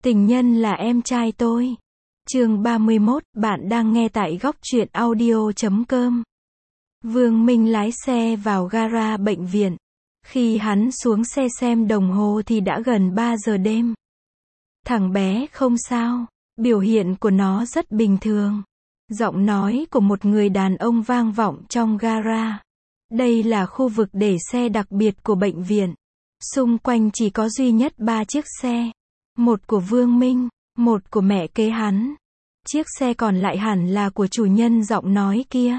Tình nhân là em trai tôi. Chương 31, bạn đang nghe tại góc truyện audio.com. Vương Minh lái xe vào gara bệnh viện. Khi hắn xuống xe xem đồng hồ thì đã gần 3 giờ đêm. Thằng bé không sao, biểu hiện của nó rất bình thường. Giọng nói của một người đàn ông vang vọng trong gara. Đây là khu vực để xe đặc biệt của bệnh viện. Xung quanh chỉ có duy nhất 3 chiếc xe. Một của Vương Minh, một của mẹ kế hắn. Chiếc xe còn lại hẳn là của chủ nhân giọng nói kia.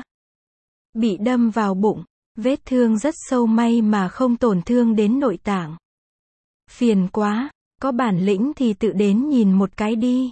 Bị đâm vào bụng, vết thương rất sâu, may mà không tổn thương đến nội tạng. Phiền quá, có bản lĩnh thì tự đến nhìn một cái đi.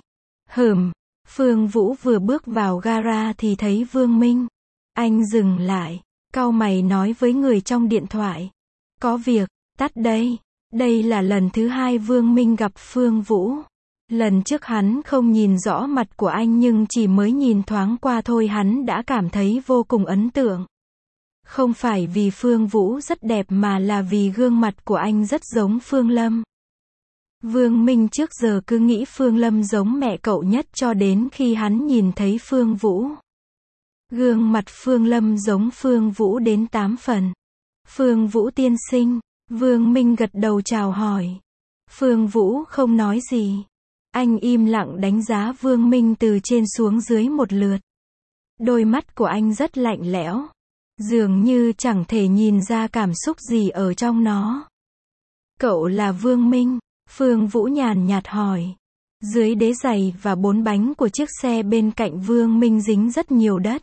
Phương Vũ vừa bước vào gara thì thấy Vương Minh. Anh dừng lại, cau mày nói với người trong điện thoại. Có việc, tắt đây. Đây là lần thứ 2 Vương Minh gặp Phương Vũ. Lần trước hắn không nhìn rõ mặt của anh nhưng chỉ mới nhìn thoáng qua thôi hắn đã cảm thấy vô cùng ấn tượng. Không phải vì Phương Vũ rất đẹp mà là vì gương mặt của anh rất giống Phương Lâm. Vương Minh trước giờ cứ nghĩ Phương Lâm giống mẹ cậu nhất cho đến khi hắn nhìn thấy Phương Vũ. Gương mặt Phương Lâm giống Phương Vũ đến 8 phần. Phương Vũ tiên sinh. Vương Minh gật đầu chào hỏi. Phương Vũ không nói gì. Anh im lặng đánh giá Vương Minh từ trên xuống dưới một lượt. Đôi mắt của anh rất lạnh lẽo. Dường như chẳng thể nhìn ra cảm xúc gì ở trong nó. Cậu là Vương Minh? Phương Vũ nhàn nhạt hỏi. Dưới đế giày và 4 bánh của chiếc xe bên cạnh Vương Minh dính rất nhiều đất.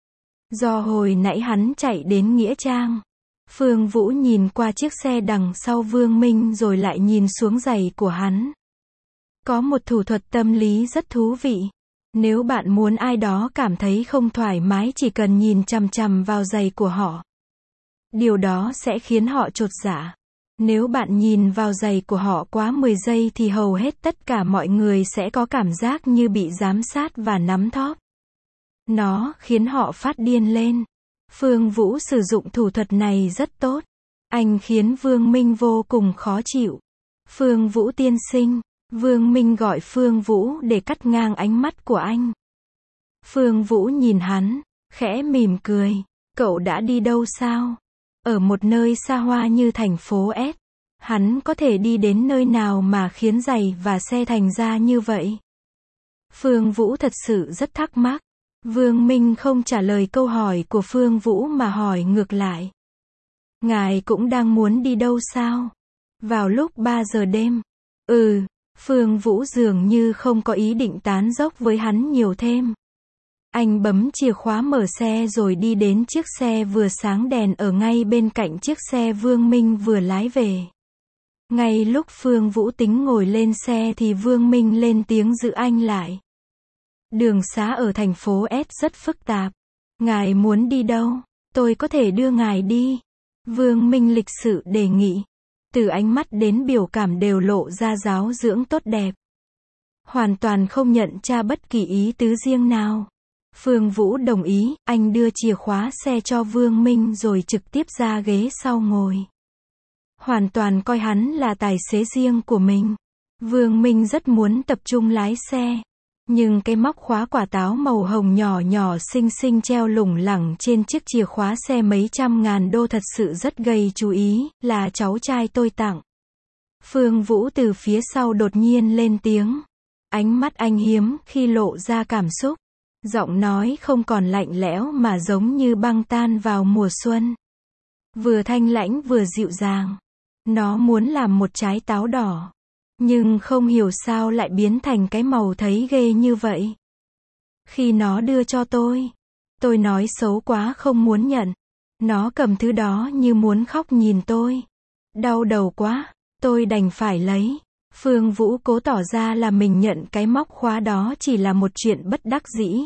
Do hồi nãy hắn chạy đến Nghĩa Trang. Phương Vũ nhìn qua chiếc xe đằng sau Vương Minh rồi lại nhìn xuống giày của hắn. Có một thủ thuật tâm lý rất thú vị. Nếu bạn muốn ai đó cảm thấy không thoải mái chỉ cần nhìn chằm chằm vào giày của họ. Điều đó sẽ khiến họ chột dạ. Nếu bạn nhìn vào giày của họ quá 10 giây thì hầu hết tất cả mọi người sẽ có cảm giác như bị giám sát và nắm thóp. Nó khiến họ phát điên lên. Phương Vũ sử dụng thủ thuật này rất tốt. Anh khiến Vương Minh vô cùng khó chịu. Phương Vũ tiên sinh. Vương Minh gọi Phương Vũ để cắt ngang ánh mắt của anh. Phương Vũ nhìn hắn, khẽ mỉm cười. Cậu đã đi đâu sao? Ở một nơi xa hoa như thành phố S. Hắn có thể đi đến nơi nào mà khiến giày và xe thành ra như vậy? Phương Vũ thật sự rất thắc mắc. Vương Minh không trả lời câu hỏi của Phương Vũ mà hỏi ngược lại. Ngài cũng đang muốn đi đâu sao? Vào lúc 3 giờ đêm. Phương Vũ dường như không có ý định tán dóc với hắn nhiều thêm. Anh bấm chìa khóa mở xe rồi đi đến chiếc xe vừa sáng đèn ở ngay bên cạnh chiếc xe Vương Minh vừa lái về. Ngay lúc Phương Vũ tính ngồi lên xe thì Vương Minh lên tiếng giữ anh lại. Đường xá ở thành phố S rất phức tạp. Ngài muốn đi đâu? Tôi có thể đưa ngài đi. Vương Minh lịch sự đề nghị. Từ ánh mắt đến biểu cảm đều lộ ra giáo dưỡng tốt đẹp. Hoàn toàn không nhận tra bất kỳ ý tứ riêng nào. Phương Vũ đồng ý, anh đưa chìa khóa xe cho Vương Minh rồi trực tiếp ra ghế sau ngồi. Hoàn toàn coi hắn là tài xế riêng của mình. Vương Minh rất muốn tập trung lái xe. Nhưng cái móc khóa quả táo màu hồng nhỏ nhỏ xinh xinh treo lủng lẳng trên chiếc chìa khóa xe mấy trăm ngàn đô thật sự rất gây chú ý, là cháu trai tôi tặng. Phương Vũ từ phía sau đột nhiên lên tiếng. Ánh mắt anh hiếm khi lộ ra cảm xúc. Giọng nói không còn lạnh lẽo mà giống như băng tan vào mùa xuân. Vừa thanh lãnh vừa dịu dàng. Nó muốn làm một trái táo đỏ. Nhưng không hiểu sao lại biến thành cái màu thấy ghê như vậy. Khi nó đưa cho tôi nói xấu quá không muốn nhận. Nó cầm thứ đó như muốn khóc nhìn tôi. Đau đầu quá, tôi đành phải lấy. Phương Vũ cố tỏ ra là mình nhận cái móc khóa đó chỉ là một chuyện bất đắc dĩ.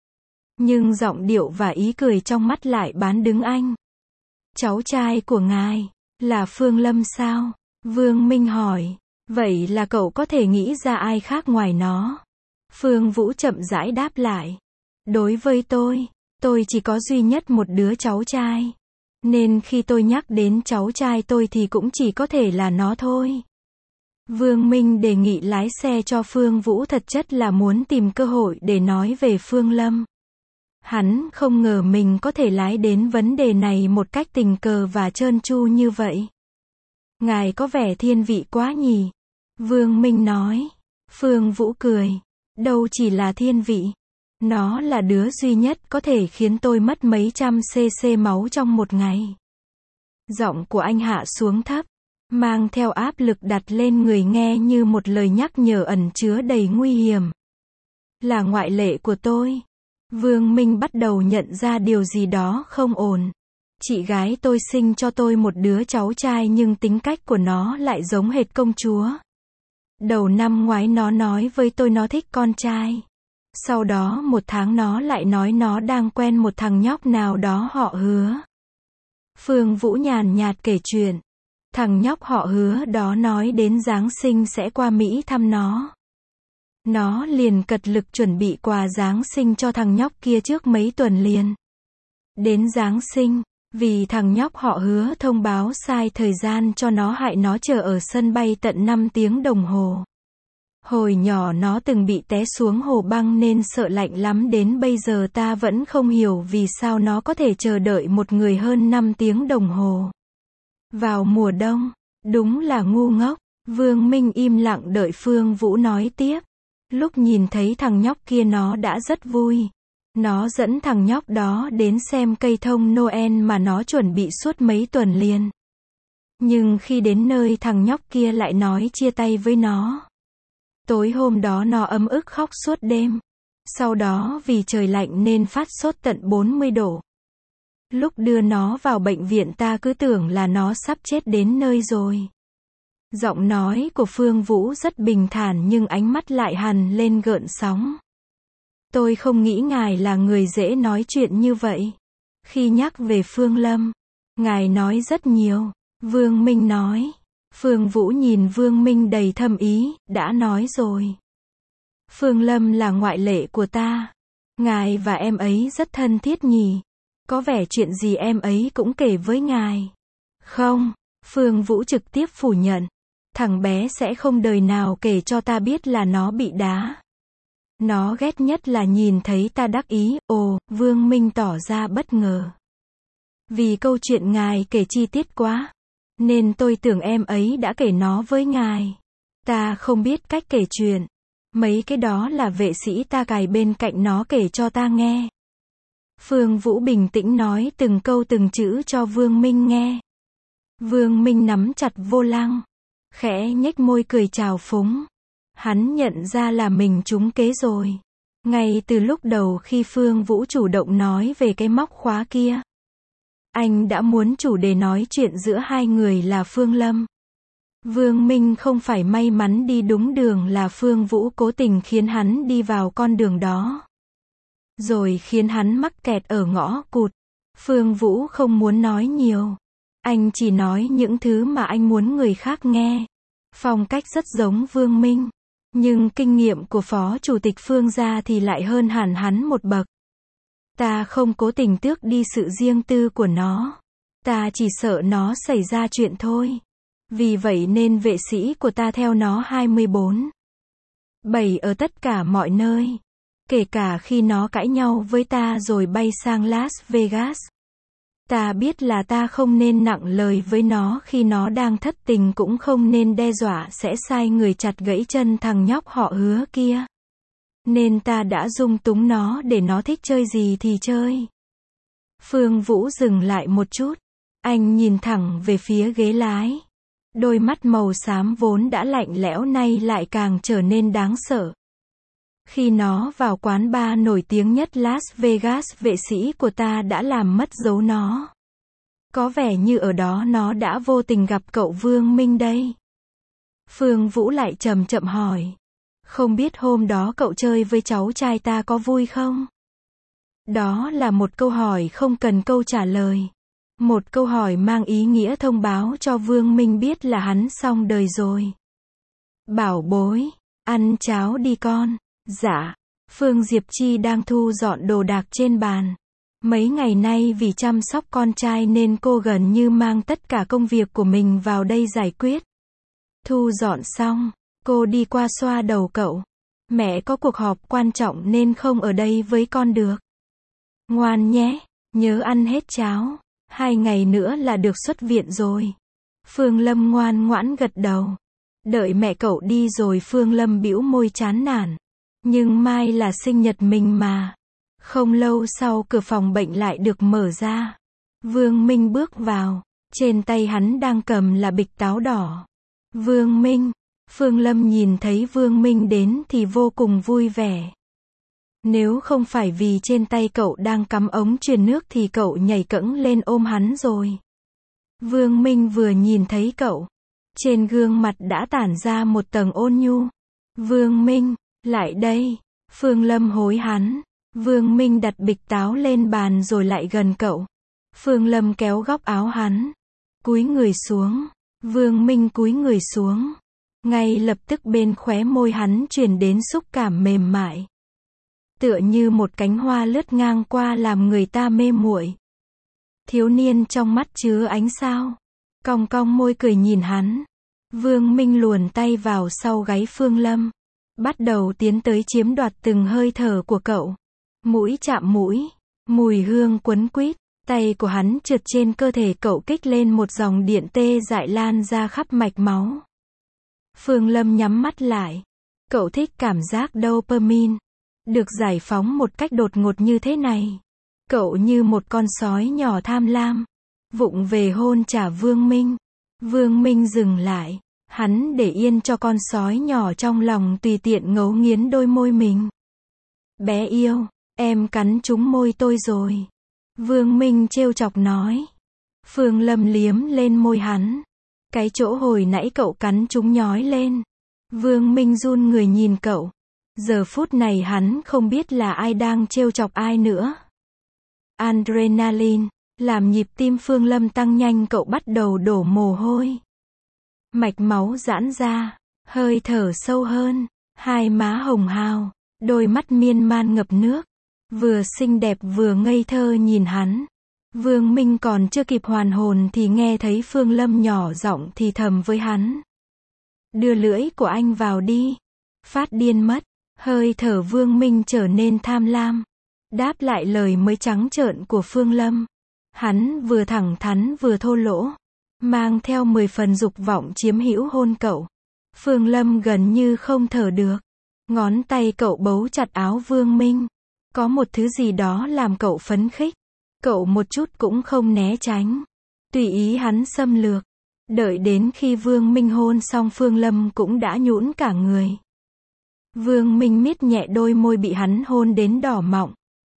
Nhưng giọng điệu và ý cười trong mắt lại bán đứng anh. Cháu trai của ngài, là Phương Lâm sao? Vương Minh hỏi. Vậy là cậu có thể nghĩ ra ai khác ngoài nó? Phương Vũ chậm rãi đáp lại. Đối với tôi chỉ có duy nhất một đứa cháu trai. Nên khi tôi nhắc đến cháu trai tôi thì cũng chỉ có thể là nó thôi. Vương Minh đề nghị lái xe cho Phương Vũ thật chất là muốn tìm cơ hội để nói về Phương Lâm. Hắn không ngờ mình có thể lái đến vấn đề này một cách tình cờ và trơn tru như vậy. Ngài có vẻ thiên vị quá nhỉ? Vương Minh nói. Phương Vũ cười. Đâu chỉ là thiên vị. Nó là đứa duy nhất có thể khiến tôi mất mấy trăm cc máu trong một ngày. Giọng của anh hạ xuống thấp, mang theo áp lực đặt lên người nghe như một lời nhắc nhở ẩn chứa đầy nguy hiểm. Là ngoại lệ của tôi. Vương Minh bắt đầu nhận ra điều gì đó không ổn. Chị gái tôi sinh cho tôi một đứa cháu trai nhưng tính cách của nó lại giống hệt công chúa. Đầu năm ngoái nó nói với tôi nó thích con trai. Sau đó một tháng nó lại nói nó đang quen một thằng nhóc nào đó họ Hứa. Phương Vũ nhàn nhạt kể chuyện. Thằng nhóc họ Hứa đó nói đến Giáng sinh sẽ qua Mỹ thăm nó. Nó liền cật lực chuẩn bị quà Giáng sinh cho thằng nhóc kia trước mấy tuần liền. Đến Giáng sinh, vì thằng nhóc họ Hứa thông báo sai thời gian cho nó hại nó chờ ở sân bay tận 5 tiếng đồng hồ. Hồi nhỏ nó từng bị té xuống hồ băng nên sợ lạnh lắm, đến bây giờ ta vẫn không hiểu vì sao nó có thể chờ đợi một người hơn 5 tiếng đồng hồ. Vào mùa đông, đúng là ngu ngốc. Vương Minh im lặng đợi Phương Vũ nói tiếp. Lúc nhìn thấy thằng nhóc kia nó đã rất vui. Nó dẫn thằng nhóc đó đến xem cây thông Noel mà nó chuẩn bị suốt mấy tuần liền. Nhưng khi đến nơi thằng nhóc kia lại nói chia tay với nó. Tối hôm đó nó ấm ức khóc suốt đêm. Sau đó vì trời lạnh nên phát sốt tận 40 độ. Lúc đưa nó vào bệnh viện ta cứ tưởng là nó sắp chết đến nơi rồi. Giọng nói của Phương Vũ rất bình thản nhưng ánh mắt lại hằn lên gợn sóng. Tôi không nghĩ ngài là người dễ nói chuyện như vậy. Khi nhắc về Phương Lâm, ngài nói rất nhiều. Vương Minh nói. Phương Vũ nhìn Vương Minh đầy thâm ý, đã nói rồi. Phương Lâm là ngoại lệ của ta. Ngài và em ấy rất thân thiết nhỉ. Có vẻ chuyện gì em ấy cũng kể với ngài. Không, Phương Vũ trực tiếp phủ nhận. Thằng bé sẽ không đời nào kể cho ta biết là nó bị đá. Nó ghét nhất là nhìn thấy ta đắc ý. Ồ, Vương Minh tỏ ra bất ngờ. Vì câu chuyện ngài kể chi tiết quá, nên tôi tưởng em ấy đã kể nó với ngài. Ta không biết cách kể chuyện. Mấy cái đó là vệ sĩ ta cài bên cạnh nó kể cho ta nghe. Phương Vũ bình tĩnh nói từng câu từng chữ cho Vương Minh nghe. Vương Minh nắm chặt vô lăng, khẽ nhếch môi cười trào phúng. Hắn nhận ra là mình trúng kế rồi. Ngay từ lúc đầu khi Phương Vũ chủ động nói về cái móc khóa kia, anh đã muốn chủ đề nói chuyện giữa hai người là Phương Lâm. Vương Minh không phải may mắn đi đúng đường, là Phương Vũ cố tình khiến hắn đi vào con đường đó. Rồi khiến hắn mắc kẹt ở ngõ cụt. Phương Vũ không muốn nói nhiều. Anh chỉ nói những thứ mà anh muốn người khác nghe. Phong cách rất giống Vương Minh. Nhưng kinh nghiệm của Phó Chủ tịch Phương gia thì lại hơn hẳn hắn một bậc. Ta không cố tình tước đi sự riêng tư của nó. Ta chỉ sợ nó xảy ra chuyện thôi. Vì vậy nên vệ sĩ của ta theo nó 24/7 ở tất cả mọi nơi. Kể cả khi nó cãi nhau với ta rồi bay sang Las Vegas. Ta biết là ta không nên nặng lời với nó khi nó đang thất tình, cũng không nên đe dọa sẽ sai người chặt gãy chân thằng nhóc họ Hứa kia. Nên ta đã dung túng nó để nó thích chơi gì thì chơi. Phương Vũ dừng lại một chút. Anh nhìn thẳng về phía ghế lái. Đôi mắt màu xám vốn đã lạnh lẽo nay lại càng trở nên đáng sợ. Khi nó vào quán bar nổi tiếng nhất Las Vegas, vệ sĩ của ta đã làm mất dấu nó. Có vẻ như ở đó nó đã vô tình gặp cậu Vương Minh đây. Phương Vũ lại chậm chậm hỏi. Không biết hôm đó cậu chơi với cháu trai ta có vui không? Đó là một câu hỏi không cần câu trả lời. Một câu hỏi mang ý nghĩa thông báo cho Vương Minh biết là hắn xong đời rồi. Bảo bối, ăn cháo đi con. Dạ. Phương Diệp Chi đang thu dọn đồ đạc trên bàn. Mấy ngày nay vì chăm sóc con trai nên cô gần như mang tất cả công việc của mình vào đây giải quyết. Thu dọn xong, cô đi qua xoa đầu cậu. Mẹ có cuộc họp quan trọng nên không ở đây với con được. Ngoan nhé, nhớ ăn hết cháo. 2 ngày nữa là được xuất viện rồi. Phương Lâm ngoan ngoãn gật đầu. Đợi mẹ cậu đi rồi Phương Lâm bĩu môi chán nản. Nhưng mai là sinh nhật mình mà. Không lâu sau cửa phòng bệnh lại được mở ra. Vương Minh bước vào. Trên tay hắn đang cầm là bịch táo đỏ. Vương Minh. Phương Lâm nhìn thấy Vương Minh đến thì vô cùng vui vẻ. Nếu không phải vì trên tay cậu đang cắm ống truyền nước thì cậu nhảy cẫng lên ôm hắn rồi. Vương Minh vừa nhìn thấy cậu, trên gương mặt đã tản ra một tầng ôn nhu. Vương Minh, lại đây. Phương Lâm hối hắn. Vương Minh đặt bịch táo lên bàn rồi lại gần cậu. Phương Lâm kéo góc áo hắn. Cúi người xuống. Vương Minh cúi người xuống. Ngay lập tức bên khóe môi hắn truyền đến xúc cảm mềm mại. Tựa như một cánh hoa lướt ngang qua làm người ta mê muội. Thiếu niên trong mắt chứa ánh sao. Cong cong môi cười nhìn hắn. Vương Minh luồn tay vào sau gáy Phương Lâm. Bắt đầu tiến tới chiếm đoạt từng hơi thở của cậu. Mũi chạm mũi. Mùi hương quấn quýt. Tay của hắn trượt trên cơ thể cậu kích lên một dòng điện tê dại lan ra khắp mạch máu. Phương Lâm nhắm mắt lại. Cậu thích cảm giác dopamine. Được giải phóng một cách đột ngột như thế này. Cậu như một con sói nhỏ tham lam. Vụng về hôn trả Vương Minh. Vương Minh dừng lại. Hắn để yên cho con sói nhỏ trong lòng tùy tiện ngấu nghiến đôi môi mình. Bé yêu, em cắn trúng môi tôi rồi. Vương Minh trêu chọc nói. Phương Lâm liếm lên môi hắn. Cái chỗ hồi nãy cậu cắn trúng nhói lên. Vương Minh run người nhìn cậu. Giờ phút này hắn không biết là ai đang trêu chọc ai nữa. Adrenaline, làm nhịp tim Phương Lâm tăng nhanh, cậu bắt đầu đổ mồ hôi. Mạch máu giãn ra, hơi thở sâu hơn, hai má hồng hào, đôi mắt miên man ngập nước. Vừa xinh đẹp vừa ngây thơ nhìn hắn. Vương Minh còn chưa kịp hoàn hồn thì nghe thấy Phương Lâm nhỏ giọng thì thầm với hắn. Đưa lưỡi của anh vào đi. Phát điên mất. Hơi thở Vương Minh trở nên tham lam. Đáp lại lời mới trắng trợn của Phương Lâm. Hắn vừa thẳng thắn vừa thô lỗ. Mang theo 10 phần dục vọng chiếm hữu hôn cậu. Phương Lâm gần như không thở được. Ngón tay cậu bấu chặt áo Vương Minh. Có một thứ gì đó làm cậu phấn khích. Cậu một chút cũng không né tránh. Tùy ý hắn xâm lược. Đợi đến khi Vương Minh hôn xong Phương Lâm cũng đã nhũn cả người. Vương Minh miết nhẹ đôi môi bị hắn hôn đến đỏ mọng.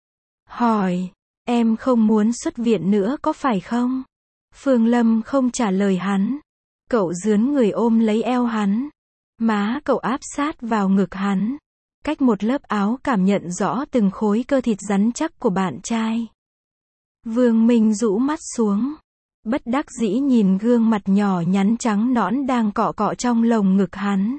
Hỏi, em không muốn xuất viện nữa có phải không? Phương Lâm không trả lời hắn. Cậu dướn người ôm lấy eo hắn. Má cậu áp sát vào ngực hắn. Cách một lớp áo cảm nhận rõ từng khối cơ thịt rắn chắc của bạn trai. Vương Minh rũ mắt xuống. Bất đắc dĩ nhìn gương mặt nhỏ nhắn trắng nõn đang cọ cọ trong lồng ngực hắn.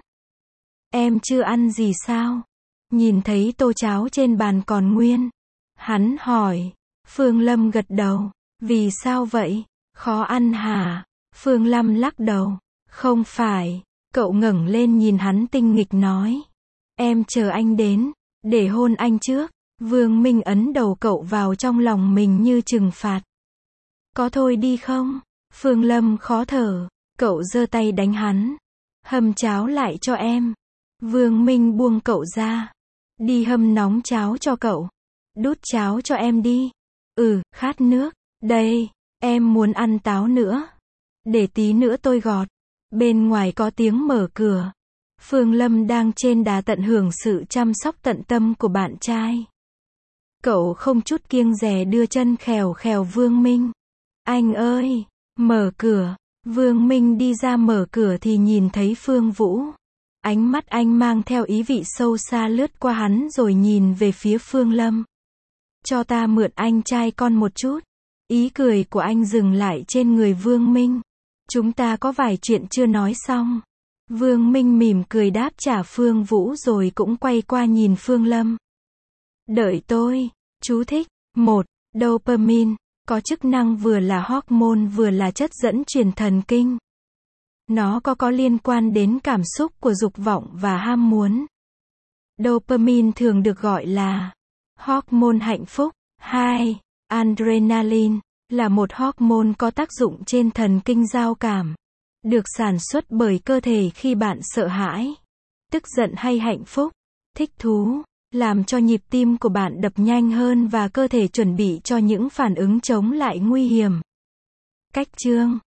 Em chưa ăn gì sao? Nhìn thấy tô cháo trên bàn còn nguyên. Hắn hỏi. Phương Lâm gật đầu. Vì sao vậy? Khó ăn hả? Phương Lâm lắc đầu. Không phải. Cậu ngẩng lên nhìn hắn tinh nghịch nói. Em chờ anh đến. Để hôn anh trước. Vương Minh ấn đầu cậu vào trong lòng mình như trừng phạt. Có thôi đi không? Phương Lâm khó thở. Cậu giơ tay đánh hắn. Hâm cháo lại cho em. Vương Minh buông cậu ra. Đi hâm nóng cháo cho cậu. Đút cháo cho em đi. Khát nước. Đây, em muốn ăn táo nữa. Để tí nữa tôi gọt. Bên ngoài có tiếng mở cửa. Phương Lâm đang trên đà tận hưởng sự chăm sóc tận tâm của bạn trai. Cậu không chút kiêng dè đưa chân khèo khèo Vương Minh. Anh ơi, mở cửa. Vương Minh đi ra mở cửa thì nhìn thấy Phương Vũ. Ánh mắt anh mang theo ý vị sâu xa lướt qua hắn rồi nhìn về phía Phương Lâm. Cho ta mượn anh trai con một chút. Ý cười của anh dừng lại trên người Vương Minh. Chúng ta có vài chuyện chưa nói xong. Vương Minh mỉm cười đáp trả Phương Vũ rồi cũng quay qua nhìn Phương Lâm. Đợi tôi. Chú thích. 1. Dopamine. Có chức năng vừa là hormone vừa là chất dẫn truyền thần kinh. Nó có liên quan đến cảm xúc của dục vọng và ham muốn. Dopamine thường được gọi là hormone hạnh phúc. 2. Adrenaline là một hormone có tác dụng trên thần kinh giao cảm, được sản xuất bởi cơ thể khi bạn sợ hãi, tức giận hay hạnh phúc, thích thú, làm cho nhịp tim của bạn đập nhanh hơn và cơ thể chuẩn bị cho những phản ứng chống lại nguy hiểm. Cách chương